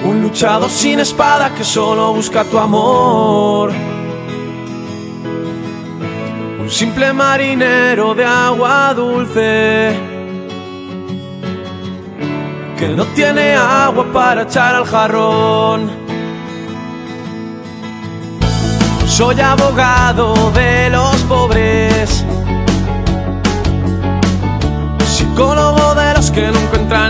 Un luchador sin espada que solo busca tu amor. Un simple marinero de agua dulce que no tiene agua para echar al jarrón. Soy abogado de los pobres, psicólogo de los que no encuentran